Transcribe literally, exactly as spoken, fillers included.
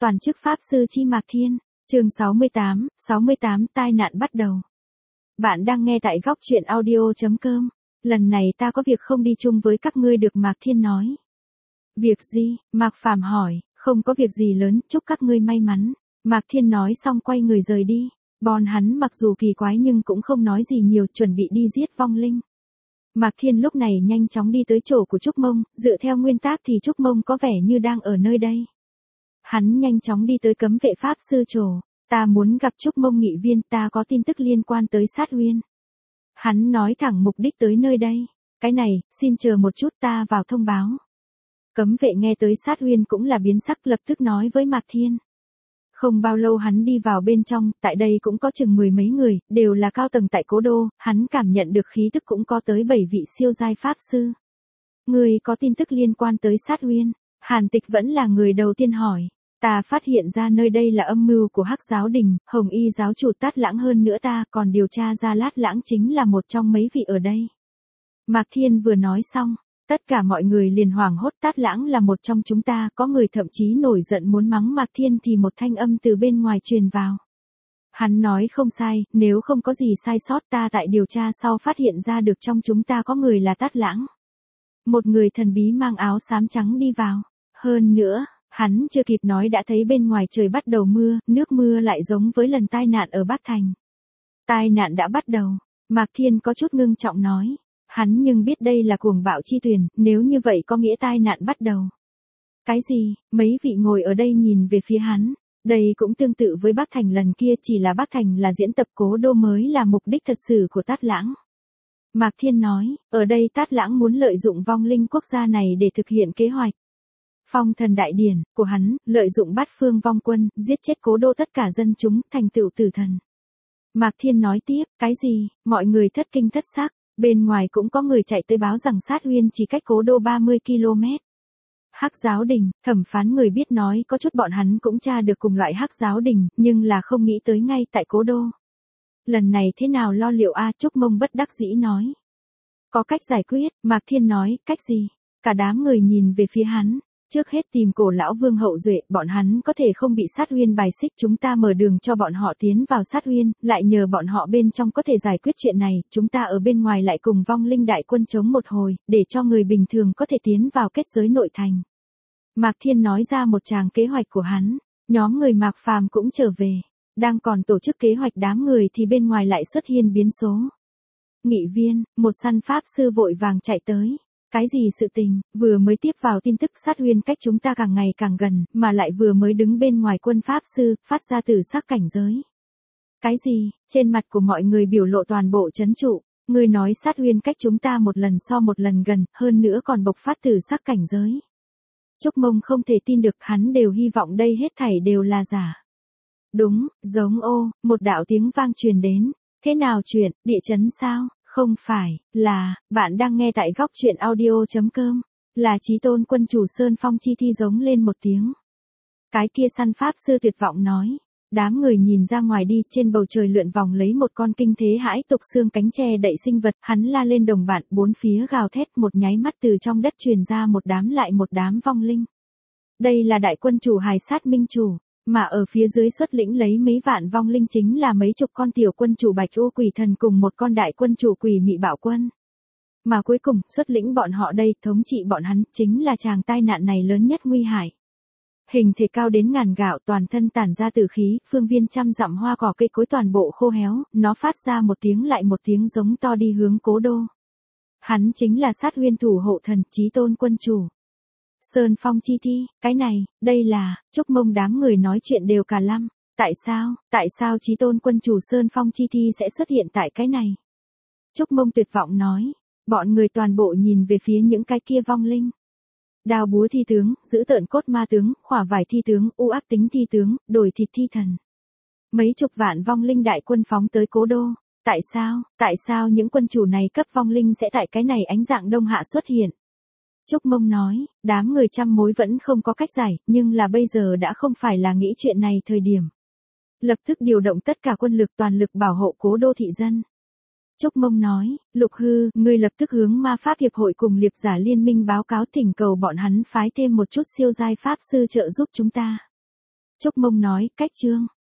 toàn chức Pháp Sư chi Mạc Thiên, chương sáu mươi tám, sáu mươi tám tai nạn bắt đầu. Bạn đang nghe tại góc truyện audio.com. Lần này ta có việc không đi chung với các ngươi được Mạc Thiên nói. Việc gì? Mạc Phàm hỏi, không có việc gì lớn, chúc các ngươi may mắn. Mạc Thiên nói xong quay người rời đi. Bọn hắn mặc dù kỳ quái nhưng cũng không nói gì nhiều, chuẩn bị đi giết vong linh. Mạc Thiên lúc này nhanh chóng đi tới chỗ của Trúc Mông, dựa theo nguyên tắc thì Trúc Mông có vẻ như đang ở nơi đây. Hắn nhanh chóng đi tới cấm vệ Pháp Sư chỗ, ta muốn gặp Trúc Mông nghị viên, ta có tin tức liên quan tới Sát Uyên. Hắn nói thẳng mục đích tới nơi đây, cái này, xin chờ một chút ta vào thông báo. Cấm vệ nghe tới Sát Uyên cũng là biến sắc, lập tức nói với Mạc Thiên. Không bao lâu hắn đi vào bên trong, tại đây cũng có chừng mười mấy người, đều là cao tầng tại Cố Đô, hắn cảm nhận được khí tức cũng có tới bảy vị siêu giai Pháp Sư. Người có tin tức liên quan tới Sát Uyên? Hàn Tịch vẫn là người đầu tiên hỏi. Ta phát hiện ra nơi đây là âm mưu của Hắc Giáo Đình, Hồng Y giáo chủ Tát Lãng, hơn nữa ta còn điều tra ra Lát Lãng chính là một trong mấy vị ở đây. Mạc Thiên vừa nói xong, tất cả mọi người liền hoảng hốt, Tát Lãng là một trong chúng ta, có người thậm chí nổi giận muốn mắng Mạc Thiên thì một thanh âm từ bên ngoài truyền vào. Hắn nói không sai, nếu không có gì sai sót ta tại điều tra sau phát hiện ra được trong chúng ta có người là Tát Lãng. Một người thần bí mang áo xám trắng đi vào. Hơn nữa, hắn chưa kịp nói đã thấy bên ngoài trời bắt đầu mưa, nước mưa lại giống với lần tai nạn ở Bắc Thành. Tai nạn đã bắt đầu, Mạc Thiên có chút ngưng trọng nói. Hắn nhưng biết đây là cuồng bạo chi tuyển, nếu như vậy có nghĩa tai nạn bắt đầu. Cái gì? Mấy vị ngồi ở đây nhìn về phía hắn. Đây cũng tương tự với Bắc Thành lần kia, chỉ là Bắc Thành là diễn tập, Cố Đô mới là mục đích thật sự của Tát Lãng. Mạc Thiên nói, ở đây Tát Lãng muốn lợi dụng vong linh quốc gia này để thực hiện kế hoạch. Phong thần đại điển của hắn, lợi dụng bát phương vong quân, giết chết Cố Đô tất cả dân chúng, thành tựu tử thần. Mạc Thiên nói tiếp, cái gì? Mọi người thất kinh thất xác. Bên ngoài cũng có người chạy tới báo rằng Sát Uyên chỉ cách Cố Đô ba mươi ki lô mét. Hắc Giáo Đình, thẩm phán người biết nói có chút bọn hắn cũng tra được cùng loại Hắc Giáo Đình, nhưng là không nghĩ tới ngay tại Cố Đô. Lần này thế nào lo liệu a? Trúc Mông bất đắc dĩ nói. Có cách giải quyết, Mạc Thiên nói, cách gì? Cả đám người nhìn về phía hắn. Trước hết tìm Cổ lão Vương hậu duệ, bọn hắn có thể không bị Sát Uyên bài xích, chúng ta mở đường cho bọn họ tiến vào Sát Uyên, lại nhờ bọn họ bên trong có thể giải quyết chuyện này, chúng ta ở bên ngoài lại cùng vong linh đại quân chống một hồi, để cho người bình thường có thể tiến vào kết giới nội thành. Mạc Thiên nói ra một tràng kế hoạch của hắn, nhóm người Mạc Phàm cũng trở về, đang còn tổ chức kế hoạch đám người thì bên ngoài lại xuất hiện biến số. Nghị viên, một săn Pháp Sư vội vàng chạy tới. Cái gì sự tình, vừa mới tiếp vào tin tức Sát Uyên cách chúng ta càng ngày càng gần, mà lại vừa mới đứng bên ngoài quân Pháp Sư, phát ra tử sắc cảnh giới. Cái gì? Trên mặt của mọi người biểu lộ toàn bộ chấn trụ, người nói Sát Uyên cách chúng ta một lần so một lần gần, hơn nữa còn bộc phát tử sắc cảnh giới. Trúc Mông không thể tin được, hắn đều hy vọng đây hết thảy đều là giả. Đúng, giống ô, một đạo tiếng vang truyền đến, thế nào chuyện, địa chấn sao? Không phải, là, bạn đang nghe tại góc truyện audio.com, là Chí Tôn quân chủ Sơn Phong Chi Thi giống lên một tiếng. Cái kia săn Pháp Sư tuyệt vọng nói, đám người nhìn ra ngoài đi, trên bầu trời lượn vòng lấy một con kinh thế hãi tục xương cánh che đậy sinh vật, hắn la lên đồng bạn, bốn phía gào thét, một nháy mắt từ trong đất truyền ra một đám lại một đám vong linh. Đây là đại quân chủ Hài Sát Minh Chủ. Mà ở phía dưới xuất lĩnh lấy mấy vạn vong linh chính là mấy chục con tiểu quân chủ Bạch U Quỷ Thần cùng một con đại quân chủ Quỷ Mị Bảo Quân. Mà cuối cùng, xuất lĩnh bọn họ đây, thống trị bọn hắn, chính là chàng tai nạn này lớn nhất nguy hại. Hình thể cao đến ngàn gạo, toàn thân tản ra tử khí, phương viên trăm dặm hoa cỏ cây cối toàn bộ khô héo, nó phát ra một tiếng lại một tiếng giống to đi hướng Cố Đô. Hắn chính là Sát Uyên thủ hộ thần, Chí Tôn quân chủ. Sơn Phong Chi Thi, cái này, đây là, Trúc Mông đám người nói chuyện đều cả lăm. Tại sao, tại sao Chí Tôn quân chủ Sơn Phong Chi Thi sẽ xuất hiện tại cái này? Trúc Mông tuyệt vọng nói, bọn người toàn bộ nhìn về phía những cái kia vong linh. Đao búa thi tướng, giữ tợn cốt ma tướng, khỏa vải thi tướng, u ác tính thi tướng, đổi thịt thi thần. Mấy chục vạn vong linh đại quân phóng tới Cố Đô. Tại sao, tại sao những quân chủ này cấp vong linh sẽ tại cái này ánh dạng đông hạ xuất hiện? Trúc Mông nói, đám người trăm mối vẫn không có cách giải, nhưng là bây giờ đã không phải là nghĩ chuyện này thời điểm. Lập tức điều động tất cả quân lực toàn lực bảo hộ Cố Đô thị dân. Trúc Mông nói, Lục Hư, ngươi lập tức hướng ma pháp hiệp hội cùng liệp giả liên minh báo cáo thỉnh cầu bọn hắn phái thêm một chút siêu giai pháp sư trợ giúp chúng ta. Trúc Mông nói, cách chương.